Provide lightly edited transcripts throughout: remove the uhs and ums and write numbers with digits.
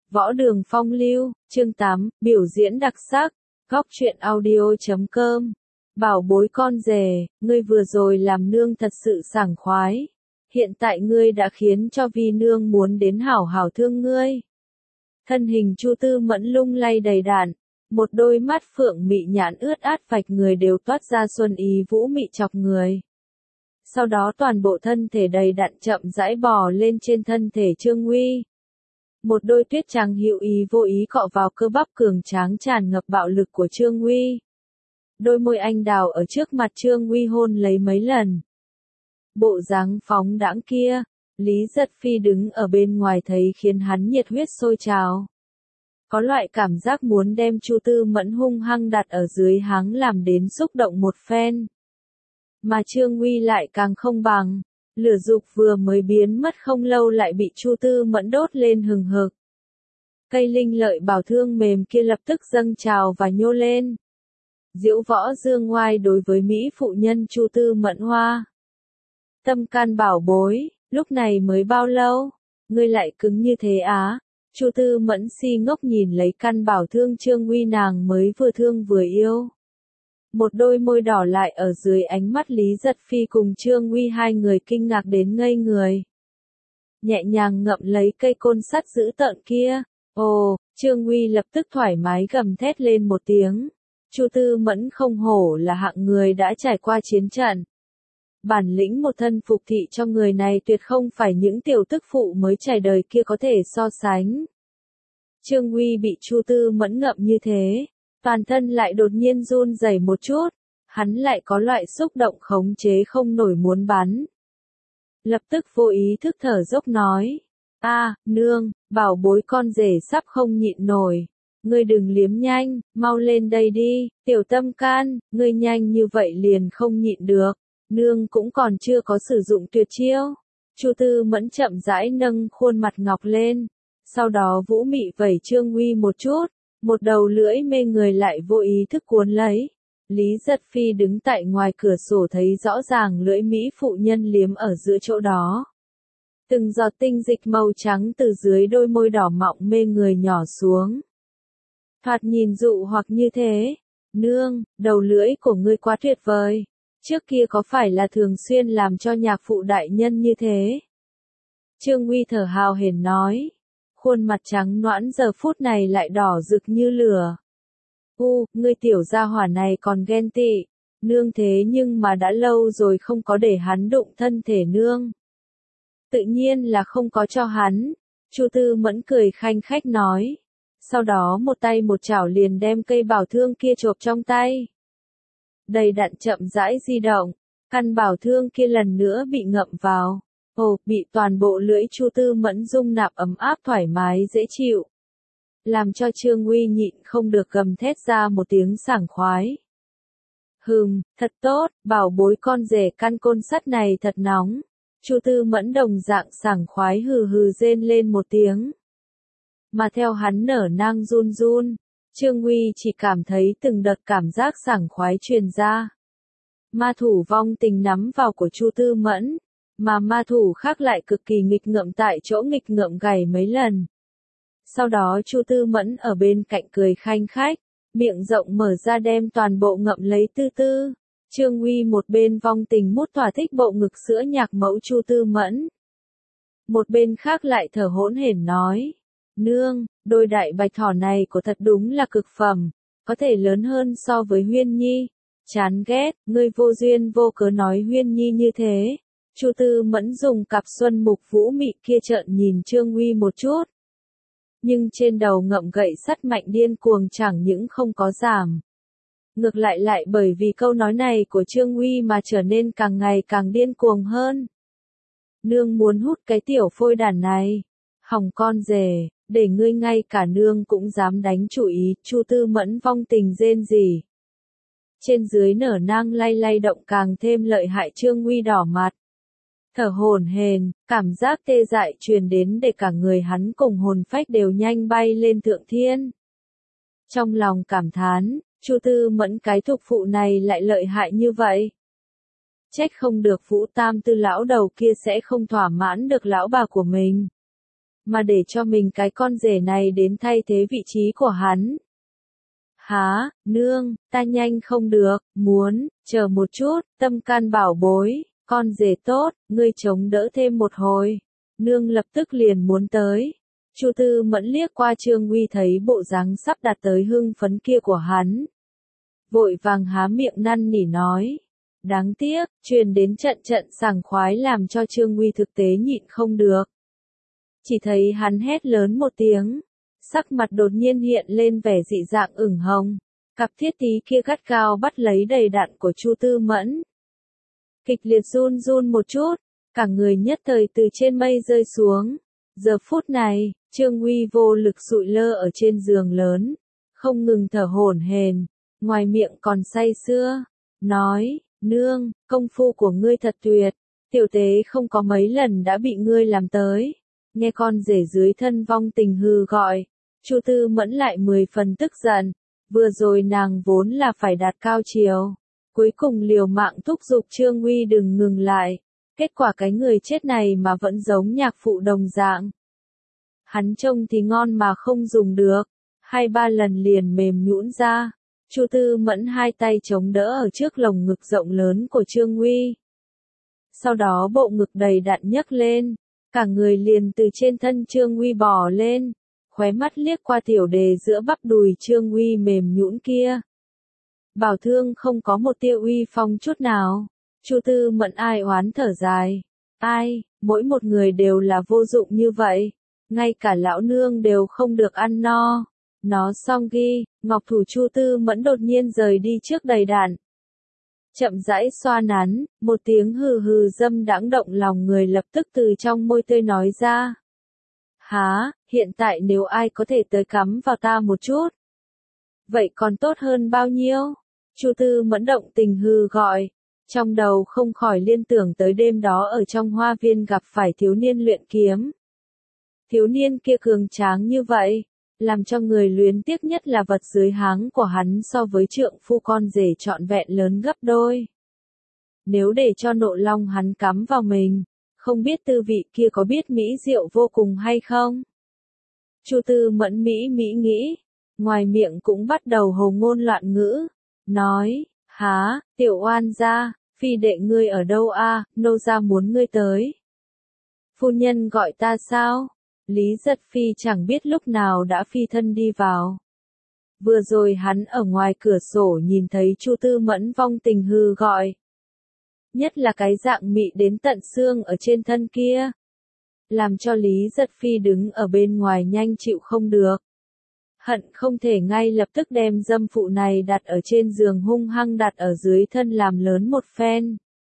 Võ Đường Phong Lưu, chương 8, biểu diễn đặc sắc, góc truyện audio.com. Bảo bối con rể, ngươi vừa rồi làm nương thật sự sảng khoái. Hiện tại ngươi đã khiến cho vi nương muốn đến hảo hảo thương ngươi. Thân hình Chu Tư Mẫn lung lay đầy đặn, một đôi mắt phượng mị nhãn ướt át vạch người đều toát ra xuân ý vũ mị chọc người. Sau đó toàn bộ thân thể đầy đặn chậm rãi bò lên trên thân thể Trương Uy. Một đôi tuyết trắng hữu ý vô ý cọ vào cơ bắp cường tráng tràn ngập bạo lực của Trương Uy. Đôi môi anh đào ở trước mặt Trương Uy hôn lấy mấy lần. Bộ dáng phóng đãng kia, Lý Giật Phi đứng ở bên ngoài thấy khiến hắn nhiệt huyết sôi trào. Có loại cảm giác muốn đem Chu Tư Mẫn hung hăng đặt ở dưới háng làm đến xúc động một phen. Mà Trương Uy lại càng không bằng. Lửa dục vừa mới biến mất không lâu lại bị Chu Tư Mẫn đốt lên hừng hực. Cây linh lợi bảo thương mềm kia lập tức dâng trào và nhô lên. Diễu võ dương ngoai đối với Mỹ phụ nhân Chu Tư Mẫn hoa. Tâm can bảo bối, lúc này mới bao lâu, ngươi lại cứng như thế á? Chu Tư Mẫn si ngốc nhìn lấy căn bảo thương Trương Uy nàng mới vừa thương vừa yêu. Một đôi môi đỏ lại ở dưới ánh mắt Lý Giật Phi cùng Trương Uy hai người kinh ngạc đến ngây người. Nhẹ nhàng ngậm lấy cây côn sắt dữ tợn kia. Ồ, Trương Uy lập tức thoải mái gầm thét lên một tiếng. Chu Tư Mẫn không hổ là hạng người đã trải qua chiến trận. Bản lĩnh một thân phục thị cho người này tuyệt không phải những tiểu tức phụ mới trải đời kia có thể so sánh. Trương Uy bị Chu Tư Mẫn ngậm như thế. Toàn thân lại đột nhiên run rẩy một chút, hắn lại có loại xúc động khống chế không nổi muốn bắn. Lập tức vô ý thức thở dốc nói, nương, bảo bối con rể sắp không nhịn nổi, ngươi đừng liếm nhanh, mau lên đây đi, tiểu tâm can, ngươi nhanh như vậy liền không nhịn được, nương cũng còn chưa có sử dụng tuyệt chiêu. Chu Tư Mẫn chậm rãi nâng khuôn mặt ngọc lên, sau đó vũ mị vẩy Trương Uy một chút. Một đầu lưỡi mê người lại vô ý thức cuốn lấy. Lý Giật Phi đứng tại ngoài cửa sổ thấy rõ ràng lưỡi Mỹ phụ nhân liếm ở giữa chỗ đó. Từng giọt tinh dịch màu trắng từ dưới đôi môi đỏ mọng mê người nhỏ xuống. Thoạt nhìn dụ hoặc như thế. Nương, đầu lưỡi của ngươi quá tuyệt vời. Trước kia có phải là thường xuyên làm cho nhạc phụ đại nhân như thế? Trương Uy thở hào hển nói. Khuôn mặt trắng nõn giờ phút này lại đỏ rực như lửa. Ngươi tiểu gia hỏa này còn ghen tị. Nương thế nhưng mà đã lâu rồi không có để hắn đụng thân thể nương. Tự nhiên là không có cho hắn. Chu Tư Mẫn cười khanh khách nói. Sau đó một tay một chảo liền đem cây bảo thương kia chộp trong tay. Đầy đặn chậm rãi di động. Căn bảo thương kia lần nữa bị ngậm vào. Bị toàn bộ lưỡi Chu Tư Mẫn dung nạp ấm áp thoải mái dễ chịu. Làm cho Trương Uy nhịn không được gầm thét ra một tiếng sảng khoái. Thật tốt, bảo bối con rể căn côn sắt này thật nóng. Chu Tư Mẫn đồng dạng sảng khoái hừ hừ rên lên một tiếng. Mà theo hắn nở nang run run, Trương Uy chỉ cảm thấy từng đợt cảm giác sảng khoái truyền ra. Ma thủ vong tình nắm vào của Chu Tư Mẫn. Mà ma thủ khác lại cực kỳ nghịch ngợm tại chỗ nghịch ngợm gảy mấy lần. Sau đó Chu Tư Mẫn ở bên cạnh cười khanh khách, miệng rộng mở ra đem toàn bộ ngậm lấy tư tư. Trương Uy một bên vong tình mút thỏa thích bộ ngực sữa nhạc mẫu Chu Tư Mẫn. Một bên khác lại thở hỗn hển nói, nương, đôi đại bạch thỏ này của thật đúng là cực phẩm, có thể lớn hơn so với Huyên Nhi. Chán ghét, ngươi vô duyên vô cớ nói Huyên Nhi như thế. Chu Tư Mẫn dùng cặp xuân mục vũ mị kia trợn nhìn Trương Uy một chút. Nhưng trên đầu ngậm gậy sắt mạnh điên cuồng chẳng những không có giảm. Ngược lại bởi vì câu nói này của Trương Uy mà trở nên càng ngày càng điên cuồng hơn. Nương muốn hút cái tiểu phôi đàn này. Hỏng con rể, để ngươi ngay cả nương cũng dám đánh chủ ý. Chu Tư Mẫn vong tình rên rỉ. Trên dưới nở nang lay động càng thêm lợi hại. Trương Uy đỏ mặt. Thở hổn hển, cảm giác tê dại truyền đến để cả người hắn cùng hồn phách đều nhanh bay lên thượng thiên. Trong lòng cảm thán, Chu Tư Mẫn cái thục phụ này lại lợi hại như vậy. Trách không được Vũ Tam Tư lão đầu kia sẽ không thỏa mãn được lão bà của mình. mà để cho mình cái con rể này đến thay thế vị trí của hắn. Hả, nương, ta nhanh không được, muốn, chờ một chút, tâm can bảo bối, con rể tốt, ngươi chống đỡ thêm một hồi. Nương lập tức liền muốn tới. Chu Tư Mẫn liếc qua Trương Uy thấy bộ dáng sắp đạt tới hưng phấn kia của hắn. Vội vàng há miệng năn nỉ nói. Đáng tiếc, truyền đến trận trận sảng khoái làm cho Trương Uy thực tế nhịn không được. Chỉ thấy hắn hét lớn một tiếng. Sắc mặt đột nhiên hiện lên vẻ dị dạng ửng hồng. Cặp thiết tí kia gắt gao bắt lấy đầy đặn của Chu Tư Mẫn. Kịch liệt run run một chút, cả người nhất thời từ trên mây rơi xuống. Giờ phút này, Trương Uy vô lực sụi lơ ở trên giường lớn, không ngừng thở hổn hển, ngoài miệng còn say sưa, nói, nương, công phu của ngươi thật tuyệt, tiểu tế không có mấy lần đã bị ngươi làm tới. Nghe con rể dưới thân vong tình hư gọi, Chu Tư Mẫn lại 10 phần tức giận, vừa rồi nàng vốn là phải đạt cao chiều, cuối cùng liều mạng thúc giục Trương Uy đừng ngừng lại, kết quả cái người chết này mà vẫn giống nhạc phụ đồng dạng. Hắn trông thì ngon mà không dùng được, 2-3 lần liền mềm nhũn ra. Chu Tư Mẫn hai tay chống đỡ ở trước lồng ngực rộng lớn của Trương Uy. Sau đó bộ ngực đầy đặn nhấc lên, cả người liền từ trên thân Trương Uy bò lên, khóe mắt liếc qua tiểu đề giữa bắp đùi Trương Uy mềm nhũn kia. Bảo Thương không có một tia uy phong chút nào. Chu Tư Mẫn ai oán thở dài. Ai, mỗi một người đều là vô dụng như vậy. Ngay cả lão nương đều không được ăn no. Nó xong ghi, ngọc thủ Chu Tư Mẫn đột nhiên rời đi trước đầy đặn. Chậm rãi xoa nắn, một tiếng hừ hừ dâm đãng động lòng người lập tức từ trong môi tươi nói ra. Hả, hiện tại nếu ai có thể tới cắm vào ta một chút. Vậy còn tốt hơn bao nhiêu? Chu Tư Mẫn động tình hừ gọi. Trong đầu không khỏi liên tưởng tới đêm đó ở trong hoa viên gặp phải thiếu niên luyện kiếm. Thiếu niên kia cường tráng như vậy, làm cho người luyến tiếc nhất là vật dưới háng của hắn so với trượng phu con rể trọn vẹn lớn gấp đôi. Nếu để cho nộ long hắn cắm vào mình, không biết tư vị kia có biết mỹ diệu vô cùng hay không? Chu Tư Mẫn mỹ nghĩ, ngoài miệng cũng bắt đầu hồ ngôn loạn ngữ, nói, há, tiểu oan gia, phi đệ ngươi ở đâu a? Nô gia muốn ngươi tới. Phu nhân gọi ta sao? Lý Giật Phi chẳng biết lúc nào đã phi thân đi vào. Vừa rồi hắn ở ngoài cửa sổ nhìn thấy Chu Tư Mẫn vong tình hư gọi. Nhất là cái dạng mị đến tận xương ở trên thân kia. Làm cho Lý Giật Phi đứng ở bên ngoài nhanh chịu không được. Hận không thể ngay lập tức đem dâm phụ này đặt ở trên giường hung hăng đặt ở dưới thân làm lớn một phen.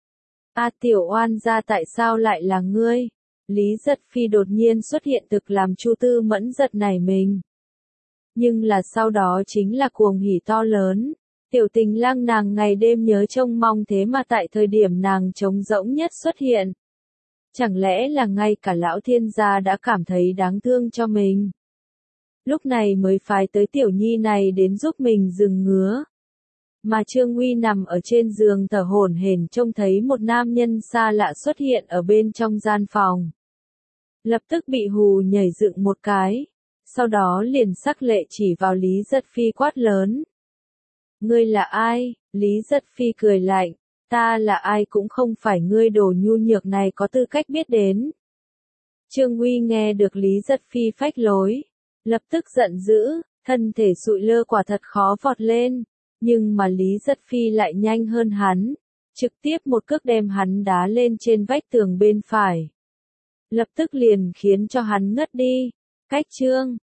A tiểu oan gia tại sao lại là ngươi? Lý Giật Phi đột nhiên xuất hiện thực làm Chu Tư Mẫn giật nảy mình. Nhưng là sau đó chính là cuồng hỉ to lớn. Tiểu tình lang nàng ngày đêm nhớ trông mong thế mà tại thời điểm nàng trống rỗng nhất xuất hiện. Chẳng lẽ là ngay cả lão thiên gia đã cảm thấy đáng thương cho mình. Lúc này mới phái tới tiểu nhi này đến giúp mình dừng ngứa. Mà Trương Uy nằm ở trên giường thở hổn hển trông thấy một nam nhân xa lạ xuất hiện ở bên trong gian phòng. Lập tức bị hù nhảy dựng một cái. Sau đó liền sắc lệ chỉ vào Lý Giật Phi quát lớn. Ngươi là ai? Lý Giật Phi cười lạnh. Ta là ai cũng không phải ngươi đồ nhu nhược này có tư cách biết đến. Trương Uy nghe được Lý Giật Phi phách lối. Lập tức giận dữ, thân thể sụi lơ quả thật khó vọt lên. Nhưng mà Lý Giật Phi lại nhanh hơn hắn. Trực tiếp một cước đem hắn đá lên trên vách tường bên phải. Lập tức liền khiến cho hắn ngất đi. Cách chương